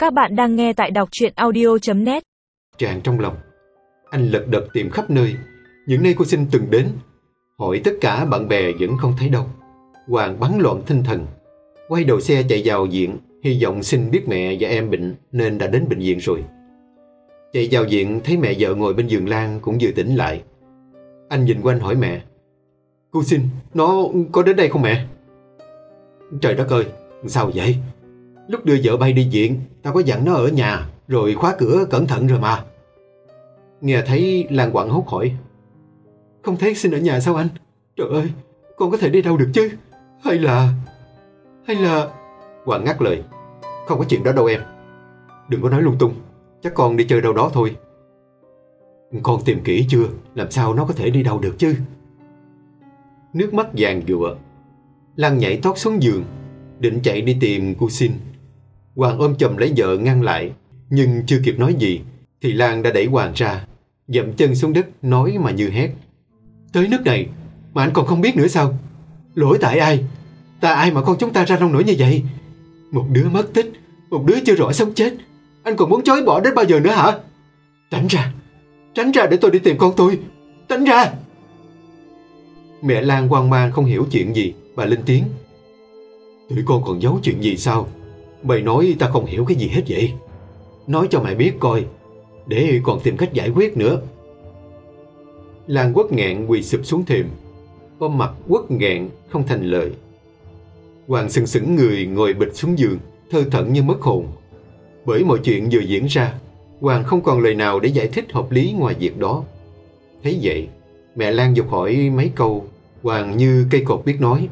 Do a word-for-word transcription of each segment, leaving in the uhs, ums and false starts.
Các bạn đang nghe tại đọc truyện audio chấm net. Tràn trong lòng, anh lật đật tìm khắp nơi, những nơi cô Sinh từng đến, hỏi tất cả bạn bè vẫn không thấy đâu. Hoàng bấn loạn tinh thần, quay đầu xe chạy vào viện, hy vọng Sinh biết mẹ và em bệnh nên đã đến bệnh viện rồi. Chạy vào viện thấy mẹ vợ ngồi bên giường Lan cũng vừa tỉnh lại. Anh nhìn quanh hỏi mẹ: "Cô Sinh, nó có đến đây không mẹ?" "Trời đất ơi, sao vậy? Lúc đưa vợ bay đi viện, tao có dặn nó ở nhà rồi khóa cửa cẩn thận rồi mà." Nghe thấy Lan hoảng hốt hỏi: "Không thấy Sinh ở nhà sao anh? Trời ơi, con có thể đi đâu được chứ? Hay là... hay là..." Hoàng ngắt lời: "Không có chuyện đó đâu em. Đừng có nói lung tung, chắc con đi chơi đâu đó thôi." "Con tìm kỹ chưa? Làm sao nó có thể đi đâu được chứ?" Nước mắt giàn giụa, Lan nhảy tót xuống giường, định chạy đi tìm cô Sinh. Hoàng ôm chầm lấy vợ ngăn lại, nhưng chưa kịp nói gì thì Lan đã đẩy Hoàng ra, dậm chân xuống đất nói mà như hét: "Tới nước này mà anh còn không biết nữa sao? Lỗi tại ai? Tại ai mà con chúng ta ra nông nổi như vậy? Một đứa mất tích, một đứa chưa rõ sống chết, anh còn muốn chối bỏ đến bao giờ nữa hả? Tránh ra, tránh ra để tôi đi tìm con tôi, tránh ra!" Mẹ Lan hoang mang không hiểu chuyện gì, bà lên tiếng: "Tụi con còn giấu chuyện gì sao? Mày nói ta không hiểu cái gì hết vậy? Nói cho mẹ biết coi, để còn tìm cách giải quyết nữa." Lan quất nghẹn quỳ sụp xuống thềm, ôm mặt quất nghẹn không thành lời. Hoàng sừng sững người ngồi bịch xuống giường, thơ thẩn như mất hồn. Bởi mọi chuyện vừa diễn ra, Hoàng không còn lời nào để giải thích hợp lý ngoài việc đó. Thấy vậy, mẹ Lan giục hỏi mấy câu, Hoàng như cây cột biết nói: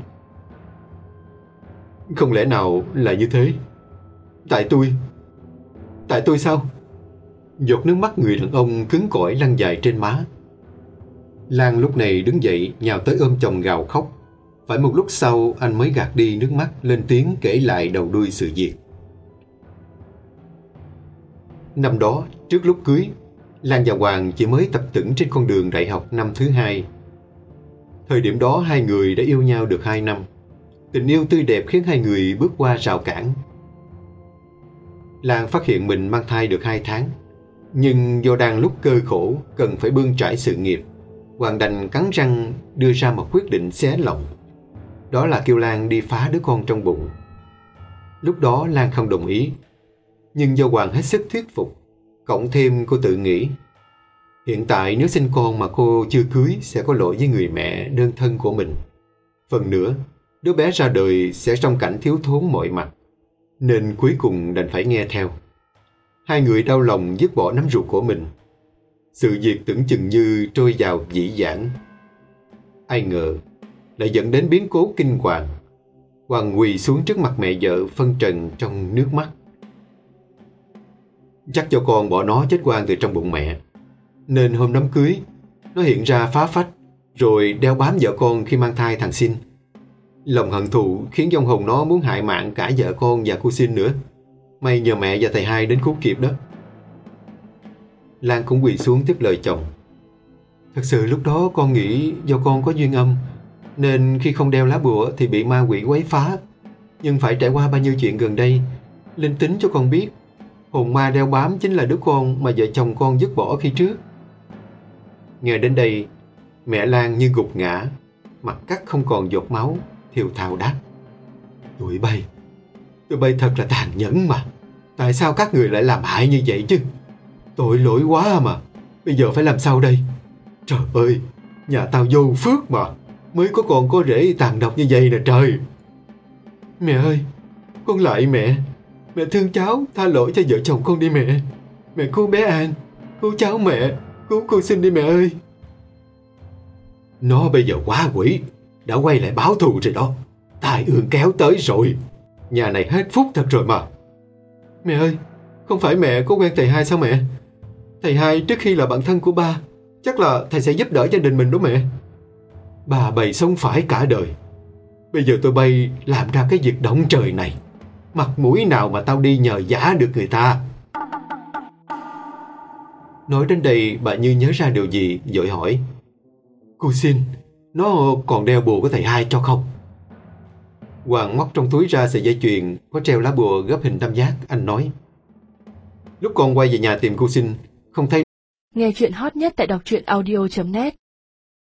"Không lẽ nào là như thế? Tại tôi... tại tôi sao?" Giọt nước mắt người đàn ông cứng cỏi lăn dài trên má. Lan lúc này đứng dậy nhào tới ôm chồng gào khóc. Phải một lúc sau anh mới gạt đi nước mắt, lên tiếng kể lại đầu đuôi sự việc. Năm đó, trước lúc cưới, Lan và Hoàng chỉ mới tập tễnh trên con đường đại học năm thứ hai. Thời điểm đó hai người đã yêu nhau được hai năm. Tình yêu tươi đẹp khiến hai người bước qua rào cản. Lan phát hiện mình mang thai được hai tháng, nhưng do đang lúc cơ khổ cần phải bươn trải sự nghiệp, Hoàng đành cắn răng đưa ra một quyết định xé lòng. Đó là kêu Lan đi phá đứa con trong bụng. Lúc đó Lan không đồng ý, nhưng do Hoàng hết sức thuyết phục, cộng thêm cô tự nghĩ hiện tại nếu sinh con mà cô chưa cưới sẽ có lỗi với người mẹ đơn thân của mình. Phần nữa, đứa bé ra đời sẽ trong cảnh thiếu thốn mọi mặt, nên cuối cùng đành phải nghe theo. Hai người đau lòng dứt bỏ nắm ruột của mình. Sự việc tưởng chừng như trôi vào dĩ vãng. Ai ngờ lại dẫn đến biến cố kinh hoàng. Hoàng quỳ xuống trước mặt mẹ vợ phân trần trong nước mắt: "Chắc cho con bỏ nó chết oan từ trong bụng mẹ, nên hôm đám cưới nó hiện ra phá phách, rồi đeo bám vợ con khi mang thai thằng Sinh. Lòng hận thù khiến vong hồn nó muốn hại mạng cả vợ con và cô Sinh nữa. May nhờ mẹ và thầy hai đến cứu kịp đó." Lan cũng quỳ xuống tiếp lời chồng: "Thật sự lúc đó con nghĩ do con có duyên âm, nên khi không đeo lá bùa thì bị ma quỷ quấy phá. Nhưng phải trải qua bao nhiêu chuyện gần đây, linh tính cho con biết hồn ma đeo bám chính là đứa con mà vợ chồng con dứt bỏ khi trước." Nghe đến đây, mẹ Lan như gục ngã, mặt cắt không còn giọt máu, thều thào đáp: "Tụi bay, tụi bay thật là tàn nhẫn mà. Tại sao các người lại làm hại như vậy chứ? Tội lỗi quá mà. Bây giờ phải làm sao đây? Trời ơi, nhà tao vô phước mà, mới có con có rể tàn độc như vậy nè trời." "Mẹ ơi, con lại mẹ. Mẹ thương cháu, tha lỗi cho vợ chồng con đi mẹ. Mẹ cứu bé An, cứu cháu mẹ, cứu cô Sinh đi mẹ ơi." "Nó bây giờ quá quỷ, đã quay lại báo thù rồi đó. Tai ương kéo tới rồi. Nhà này hết phúc thật rồi mà." "Mẹ ơi, không phải mẹ có quen thầy hai sao mẹ? Thầy hai trước khi là bạn thân của ba, chắc là thầy sẽ giúp đỡ gia đình mình đó mẹ. Bà bày sống phải cả đời. Bây giờ tôi bay làm ra cái việc động trời này, mặt mũi nào mà tao đi nhờ vả được người ta." Nói đến đây bà như nhớ ra điều gì, vội hỏi: "Cô Xin, nó còn đeo bùa của thầy hai cho không?" Hoàng móc trong túi ra sợi dây chuyền có treo lá bùa gấp hình tam giác. Anh nói: Lúc con quay về nhà tìm cô Sinh, không thấy. Nghe chuyện hot nhất tại đọc truyện audio chấm net